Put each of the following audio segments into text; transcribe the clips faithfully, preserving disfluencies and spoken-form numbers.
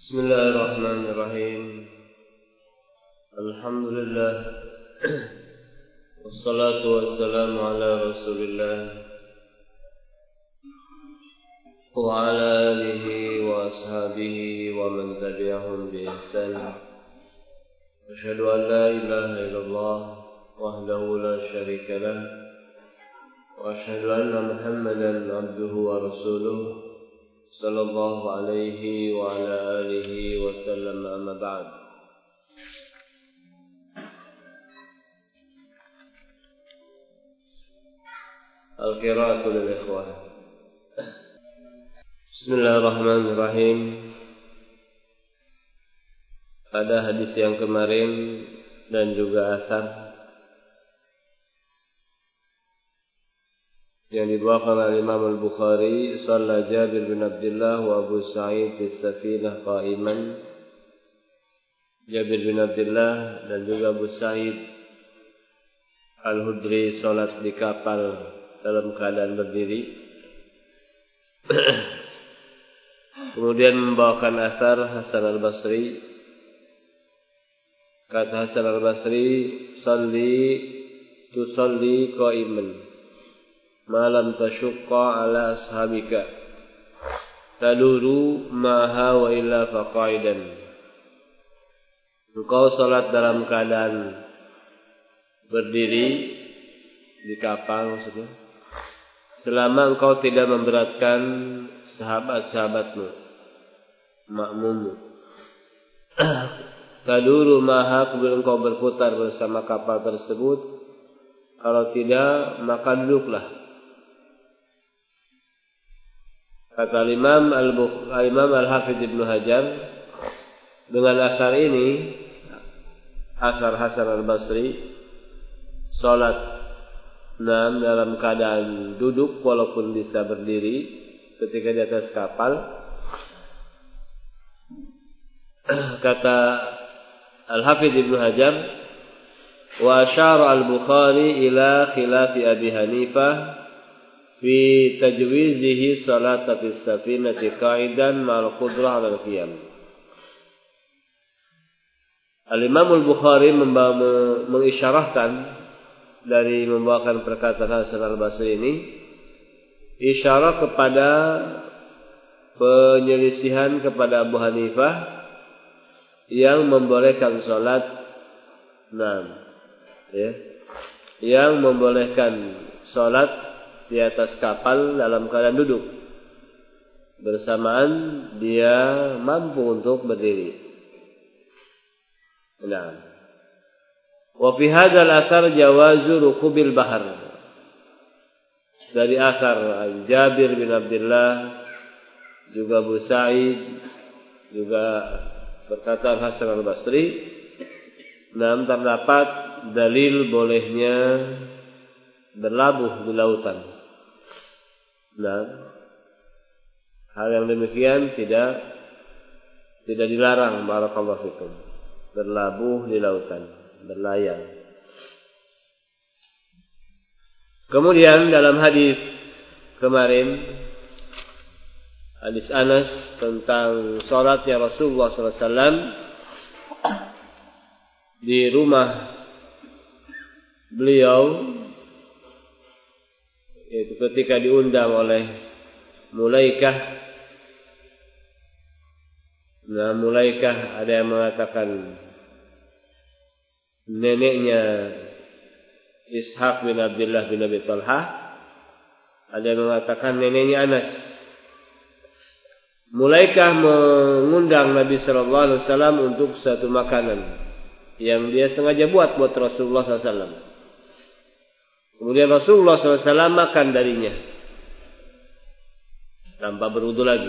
Bismillahirrahmanirrahim. Alhamdulillah. Wassalatu wassalamu ala Rasulillah wa ala alihi wa ashabihi wa man tabi'ahum bi ihsan. Asyhadu an la ilaha illallah wahdahu la syarika lah wa asyhadu anna Muhammadan abduhu wa rasuluh sallallahu alaihi wa ala alihi wa sallam, amma ba'd. Al-qira'atu lil ikhwah. Bismillahirrahmanirrahim. Pada hadis yang kemarin dan juga asar yang dibawakan oleh Imam Al-Bukhari, shalla Jabir bin Abdullah wa Abu Sa'id di safinah qa'iman. Jabir bin Abdullah dan juga Abu Sa'id Al-Hudri salat di kapal dalam keadaan berdiri. Kemudian membawakan asar Hasan Al-Basri. Kata Hasan Al-Basri, "Shalli tusalli qa'iman malam tasyukka ala ashabika taduru maha wa illa faqaidan." Engkau salat dalam keadaan berdiri di kapal, maksudnya selama engkau tidak memberatkan sahabat-sahabatmu, makmummu. Taduru maha, kemudian engkau berputar bersama kapal tersebut. Kalau tidak, maka duduklah. Kata Imam Al-Imam Al-Hafidh Ibnu Hajar, dengan asar ini, asar Hasan Al-Basri, salat nam dalam keadaan duduk walaupun bisa berdiri ketika di atas kapal. Kata Al-Hafidh Ibnu Hajar, wa asyara Al-Bukhari ila khilafi Abi Hanifah fi tajwizihi salata fis safinati qa'idan ma'al qudrah 'ala al-qiyam. Al-Imam Al-Bukhari mengisyarahkan dari membawakan perkataan Hasan Al-Basri ini, isyarah kepada penyelisihan kepada Abu Hanifah yang membolehkan salat enam, ya, yang membolehkan salat di atas kapal dalam keadaan duduk bersamaan dia mampu untuk berdiri. Nah, wa fi hadzal athar jawazu rukubil bahar. Dari athar Jabir bin Abdullah, juga Abu Sa'id, juga perkataan Hasan Al-Basri, nah, terdapat dalil bolehnya berlabuh di lautan. Nah, hal yang demikian tidak tidak dilarang, barakallahu fikum, berlabuh di lautan, berlayar. Kemudian dalam hadis kemarin, hadis Anas tentang salatnya Rasulullah sallallahu alaihi wasallam di rumah beliau, yaitu ketika diundang oleh Mulaikah. Nah, Mulaikah ada yang mengatakan neneknya Ishaq bin Abdullah bin Abi Talha, ada yang mengatakan neneknya Anas. Mulaikah mengundang Nabi sallallahu alaihi wasallam untuk satu makanan yang dia sengaja buat buat Rasulullah sallallahu alaihi wasallam. Kemudian Rasulullah sallallahu alaihi wasallam makan darinya tanpa berwudu lagi.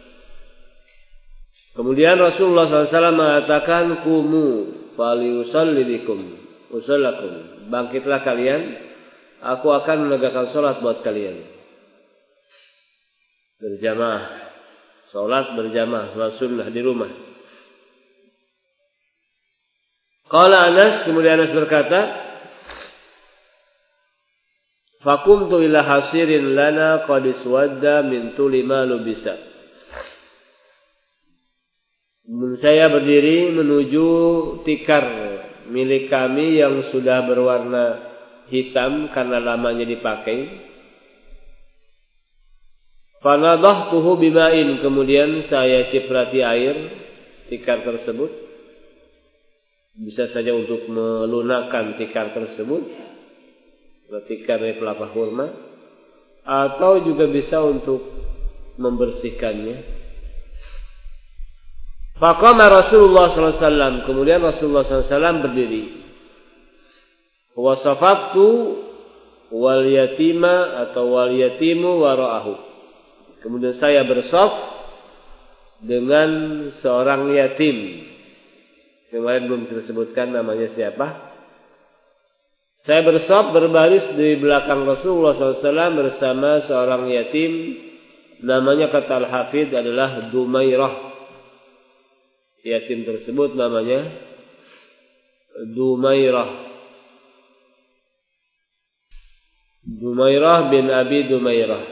Kemudian Rasulullah sallallahu alaihi wasallam mengatakan, "Kumu faliusalli bikum usallakum." Bangkitlah kalian, aku akan menegakkan salat buat kalian. Berjamaah, salat berjamaah, salat sunnah di rumah. Qala Anas, kemudian Anas berkata, "Fakumtu ila hasirin lana qad iswadda min tuli ma lubisa." saya berdiri menuju tikar milik kami yang sudah berwarna hitam karena lamanya dipakai. Fanadahtuhu bima'in, kemudian saya ciprati air tikar tersebut. Bisa saja untuk melunakkan tikar tersebut, tikar dari pelapa kurma, atau juga bisa untuk membersihkannya. Faqama Rasulullah sallallahu alaihi wasallam, kemudian Rasulullah sallallahu alaihi wasallam berdiri. Wa safaftu wal yatima atau wal yatimu wara'ahu. Kemudian saya bersaf dengan seorang yatim. Kemarin belum disebutkan namanya siapa. Saya bersaf berbaris di belakang Rasulullah sallallahu alaihi wasallam bersama seorang yatim. Namanya kata Al-Hafidh adalah Dumairah. Yatim tersebut namanya Dumairah. Dumairah bin Abi Dumairah.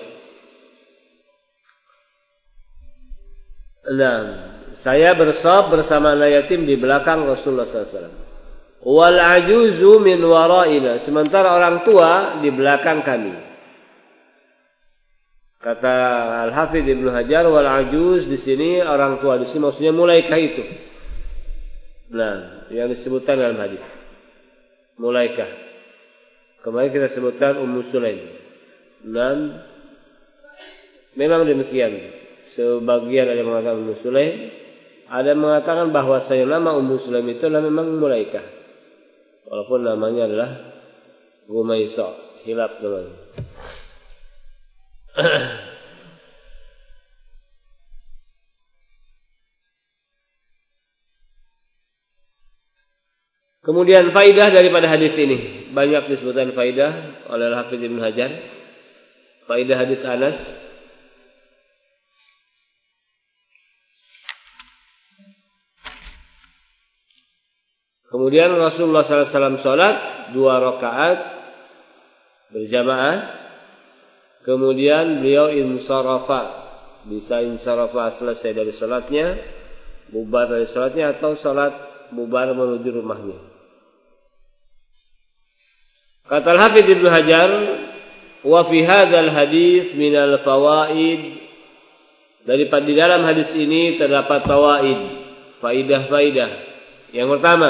Nah, saya bersaf bersama anak yatim di belakang Rasulullah sallallahu alaihi wasallam. Wal ajuzu min waraina, sementara orang tua di belakang kami. Kata Al-Hafidh Ibnu Hajar, wal ajuz di sini orang tua, di sini maksudnya Mulaikah itu. Nah, yang disebutkan dalam hadis. Mulaikah. Kemarin kita sebutkan Ummu Sulaim. Dan memang demikian. Sebagian ada yang mengatakan Ummu Sulaim, ada yang mengatakan bahwasanya nama Ummu Sulaim itu adalah memang Mulaikah. Walaupun namanya adalah Gumaisa, hilaf namanya. Kemudian faidah daripada hadis ini, banyak disebutkan faidah oleh Al-Hafidz Ibnu Hajar. Faidah hadis Anas. Kemudian Rasulullah sallallahu alaihi wasallam salat dua rakaat berjamaah. Kemudian beliau insarafa, bisa insarafa selesai dari salatnya, bubar dari salatnya, atau salat bubar menuju rumahnya. Kata Al-Hafidz Ibnu Hajar, wa fi hadzal hadis minal fawaid, daripada di dalam hadis ini terdapat fawaid, faidah-faidah. Yang pertama,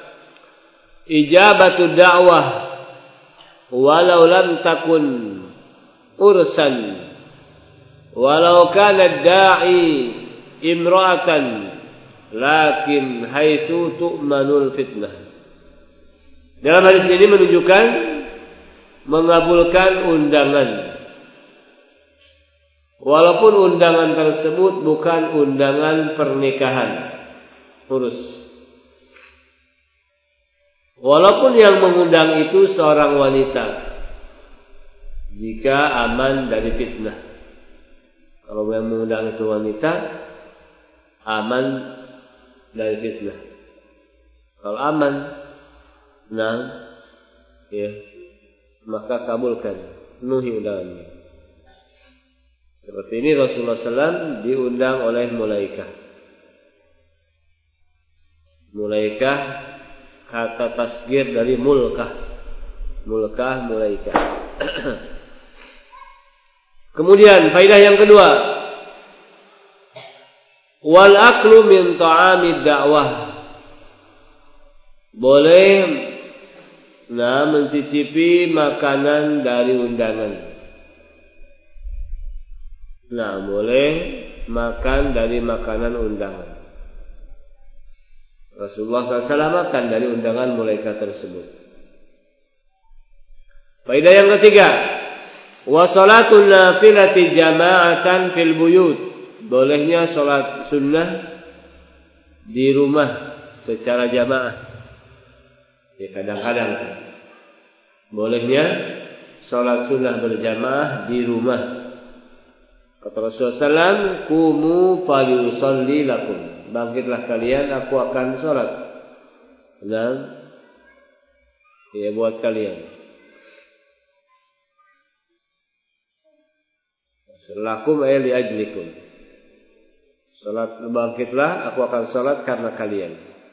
ijabatu da'wah walau lam takun ursan, walau kana da'i imra'atan, lakin haitsu tu'manul fitnah. Dalam hadis ini menunjukkan mengabulkan undangan, walaupun undangan tersebut bukan undangan pernikahan, urus. Walaupun yang mengundang itu seorang wanita, jika aman dari fitnah. Kalau yang mengundang itu wanita, aman dari fitnah. Kalau aman, nah, ya, maka kabulkan, penuhi undangannya. Seperti ini Rasulullah sallallahu alaihi wasallam diundang oleh Mulaikah. Mulaikah kata tasgir dari mulkah. Mulkah, Mulaikah. Kemudian faidah yang kedua, wal aklu min ta'amid da'wah, boleh nah mencicipi makanan dari undangan. Nah, boleh makan dari makanan undangan. Rasulullah sallallahu alaihi wasallam makan dari undangan Mulaikah tersebut. Faidah yang ketiga, wa salatul nafilati jama'atan fil buyut, bolehnya salat sunnah di rumah secara jamaah. Ya, kadang-kadang bolehnya salat sunnah berjamaah di rumah. Kata Rasulullah sallallahu alaihi wasallam, "Qumu falyusalli lakum." Bangkitlah kalian, aku akan salat. Dan ya buat kalian. Lakum ay li ajlikum. Salat bangkitlah, aku akan salat karena kalian.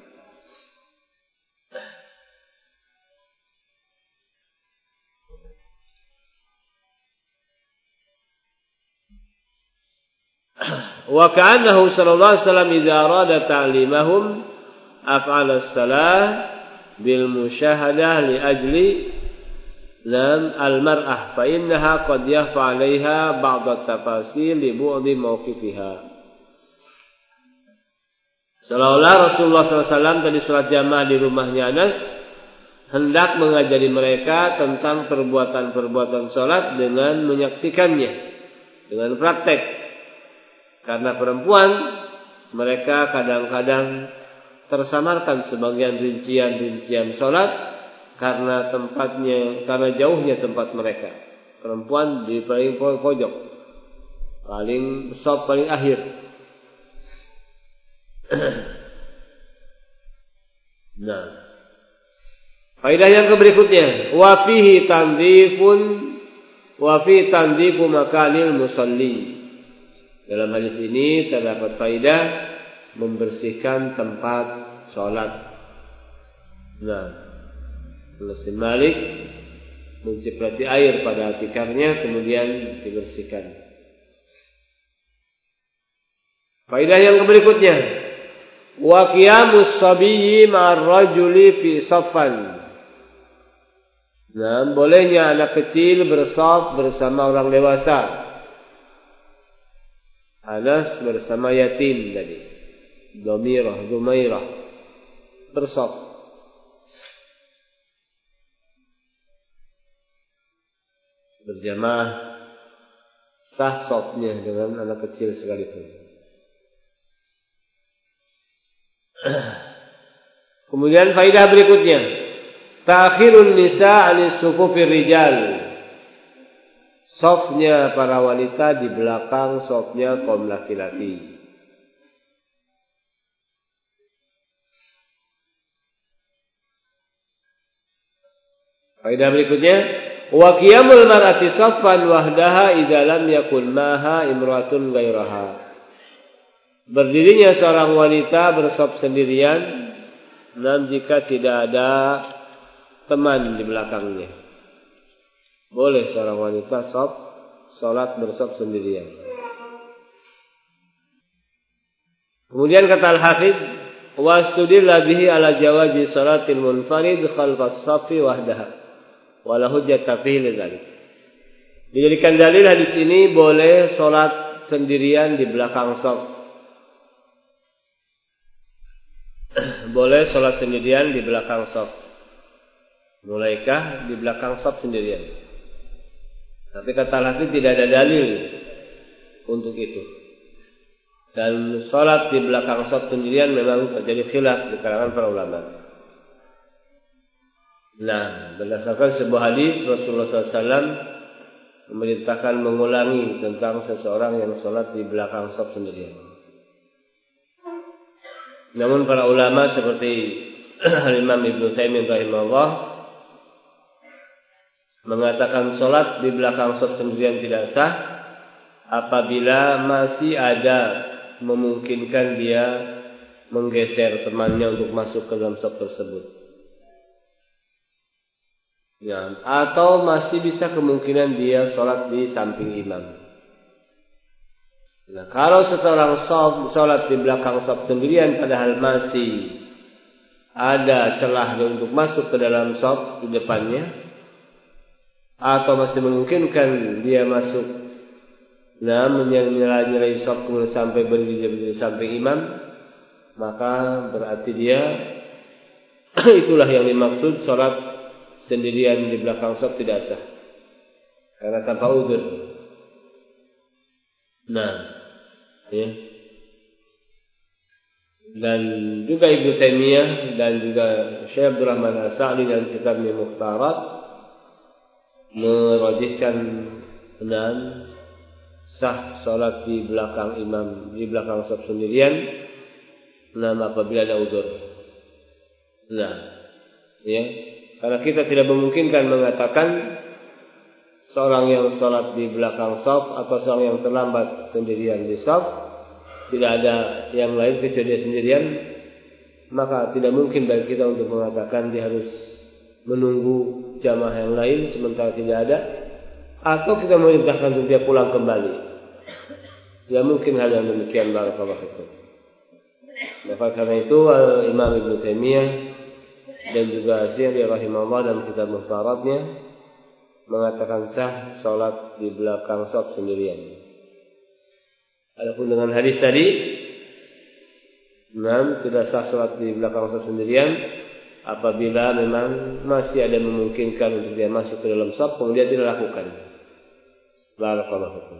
Wa ka'annahu sallallahu alaihi wasallam idza arada ta'limahum af'al as-salah bil musyahadah li ajli lam al-mar'ah fa innaha qad yakhfa 'alayha ba'd at-tafasil li bu'di mawqifiha. Seolah-olah Rasulullah sallallahu alaihi wasallam tadi salat jamaah di rumahnya Anas hendak mengajari mereka tentang perbuatan-perbuatan salat dengan menyaksikannya, dengan praktek. Karena perempuan, mereka kadang-kadang tersamarkan sebagian rincian-rincian salat karena tempatnya, karena jauhnya tempat mereka. Perempuan di paling pojok, paling sop paling akhir. Nah, faedah yang berikutnya, wa fihi tandifun wa fi tandifu makanil musalli. Dalam hadis ini terdapat faedah membersihkan tempat sholat. Nah, Anas bin Malik menciprati air pada tikarnya kemudian dibersihkan. Faedah yang berikutnya, wa qiyamus sabiyyi ma'ar rajuli fi saffan. Nah, bolehnya anak kecil bersaf bersama orang dewasa. Anas bersama yatim tadi, Dhamirah, Dhumairah bersaf. Berjamaah sah safnya dengan anak kecil sekalipun. Kemudian faedah berikutnya, ta'khirun nisa' 'anis sufufir rijal. Safnya para wanita di belakang safnya kaum laki-laki. Faedah berikutnya, wa qiyamul mar'ati saffan wahdaha idza lam yakun maha imratun ghairaha. Berdirinya seorang wanita bersaf sendirian dan jika tidak ada teman di belakangnya. Boleh seorang wanita shaf salat bersaf sendirian. Kemudian kata Al-Hafidz, wa studilla bihi ala jawazi salatil munfarid khalfas saffi wahdaha wa la hujjata fihi lidzalik. Dijadikan dalil hadis ini boleh salat sendirian di belakang shaf. Boleh salat sendirian di belakang shaf. Mulaikah di belakang shaf sendirian? Tapi kata Al-Hafidz tidak ada dalil untuk itu. Dan salat di belakang shaf sendirian memang terjadi khilaf di kalangan para ulama. Nah, berdasarkan sebuah hadis Rasulullah sallallahu alaihi wasallam memerintahkan mengulangi tentang seseorang yang salat di belakang shaf sendirian. Namun para ulama seperti Imam Ibnu Taimiyah rahimahullah mengatakan salat di belakang shaf sendirian tidak sah apabila masih ada memungkinkan dia menggeser temannya untuk masuk ke dalam shaf tersebut. Ya, atau masih bisa kemungkinan dia salat di samping imam. Nah, kalau seseorang salat di belakang shaf sendirian padahal masih ada celah untuk masuk ke dalam shaf di depannya, atau masih memungkinkan dia masuk nah menyelai-nyelai shaf kemudian sampai berdiri di samping imam, maka berarti dia itulah yang dimaksud salat sendirian di belakang shaf tidak sah karena tanpa uzur. Nah, ya. Dan juga Ibnu Taimiyah dan juga Syekh Abdul Rahman As-Sa'di dalam kitabnya Mukhtarat merajihkan dan sah salat di belakang imam di belakang shaf sendirian nama apabila ada uzur. Nah, ya, karena kita tidak memungkinkan mengatakan seorang yang salat di belakang shaf atau seorang yang terlambat sendirian di shaf tidak ada yang lain kecuali dia sendirian, maka tidak mungkin bagi kita untuk mengatakan dia harus menunggu jamaah yang lain sementara tidak ada, atau kita memerintahkan untuk dia pulang kembali. Tidak mungkin hal yang demikian. Barakallahu fikum. Maka karena itu Imam Ibnu Taimiyah dan juga Asy'ari rahimahullah dalam kitab Muhtaratnya mengatakan sah salat di belakang shaf sendirian. Adapun dengan hadis tadi, enam tidak sah salat di belakang shaf sendirian apabila memang masih ada memungkinkan untuk dia masuk ke dalam shaf kemudian tidak lakukan. Barakallahu fikum.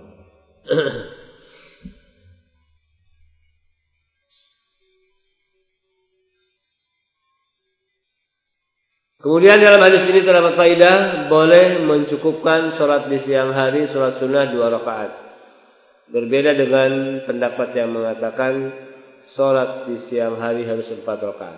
Kemudian dalam hadis ini terdapat faedah boleh mencukupkan sholat di siang hari sholat sunnah dua rakaat. Berbeda dengan pendapat yang mengatakan sholat di siang hari harus empat rakaat.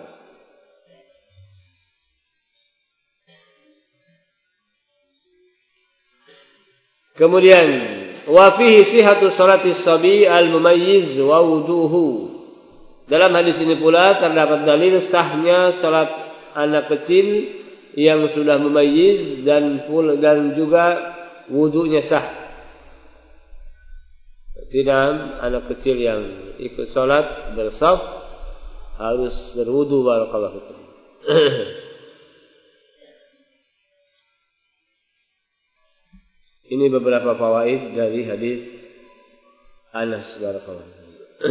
Kemudian wa fihi sihhatu sholati shabi al-mumayyiz wa wuduhu. Dalam hadis ini pula terdapat dalil sahnya sholat anak kecil yang sudah mumayyiz dan pula dan juga wudunya sah. Tidak anak kecil yang ikut sholat bersaf harus berwudu. Barakallahu fikum. Ini beberapa fawaid dari hadis Anas. Barakallahu fikum.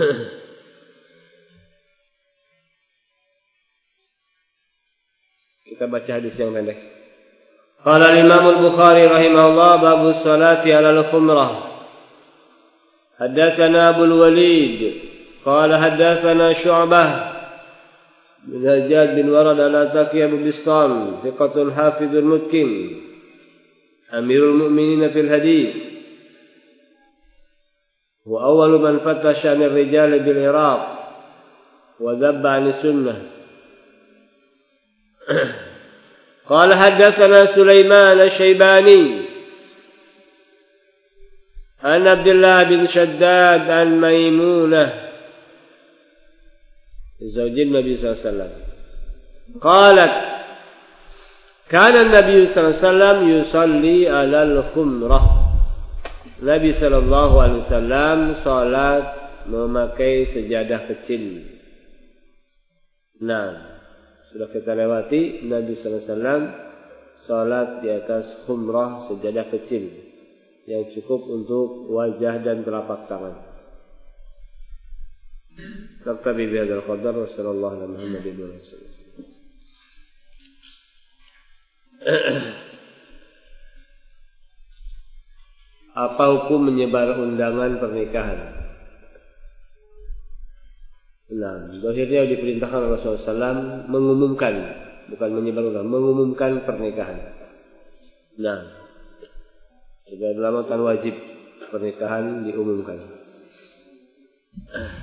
Kita baca hadis yang pendek. Qala al-Imam al-Bukhari rahimahullah babu salati 'ala al-khumrah. Haddatsana Abu al-Walid qala haddatsana Syu'bah bin Hajjaj bin Warad al-Ataki Abu Bistam thiqatun hafizun mutqin amirul mu'minin fil hadits wa awwalu man fattasha 'an ar-rijal bil Iraq wa dhabba 'an as-sunnah. قال حدثنا سليمان الشيباني عن عبد الله بن شداد عن ميمونة زوج النبي صلى الله عليه وسلم قالت كان النبي صلى الله عليه وسلم يصلي على الخمرة. Nabi sallallahu alaihi wasallam salat memakai sejadah kecil. Nah, sudah kita lewati Nabi sallallahu alaihi wasallam salat di atas khumrah sejadah kecil yang cukup untuk wajah dan telapak tangan. Naktabi bihadzal qadar wa sallallahu ala Muhammadin wa sallam. Apa hukum menyebar undangan pernikahan? Nah, akhirnya diperintahkan Rasulullah sallallahu alaihi wasallam mengumumkan, bukan menyebar undangan, mengumumkan pernikahan. Nah, sudah lama kan wajib pernikahan diumumkan.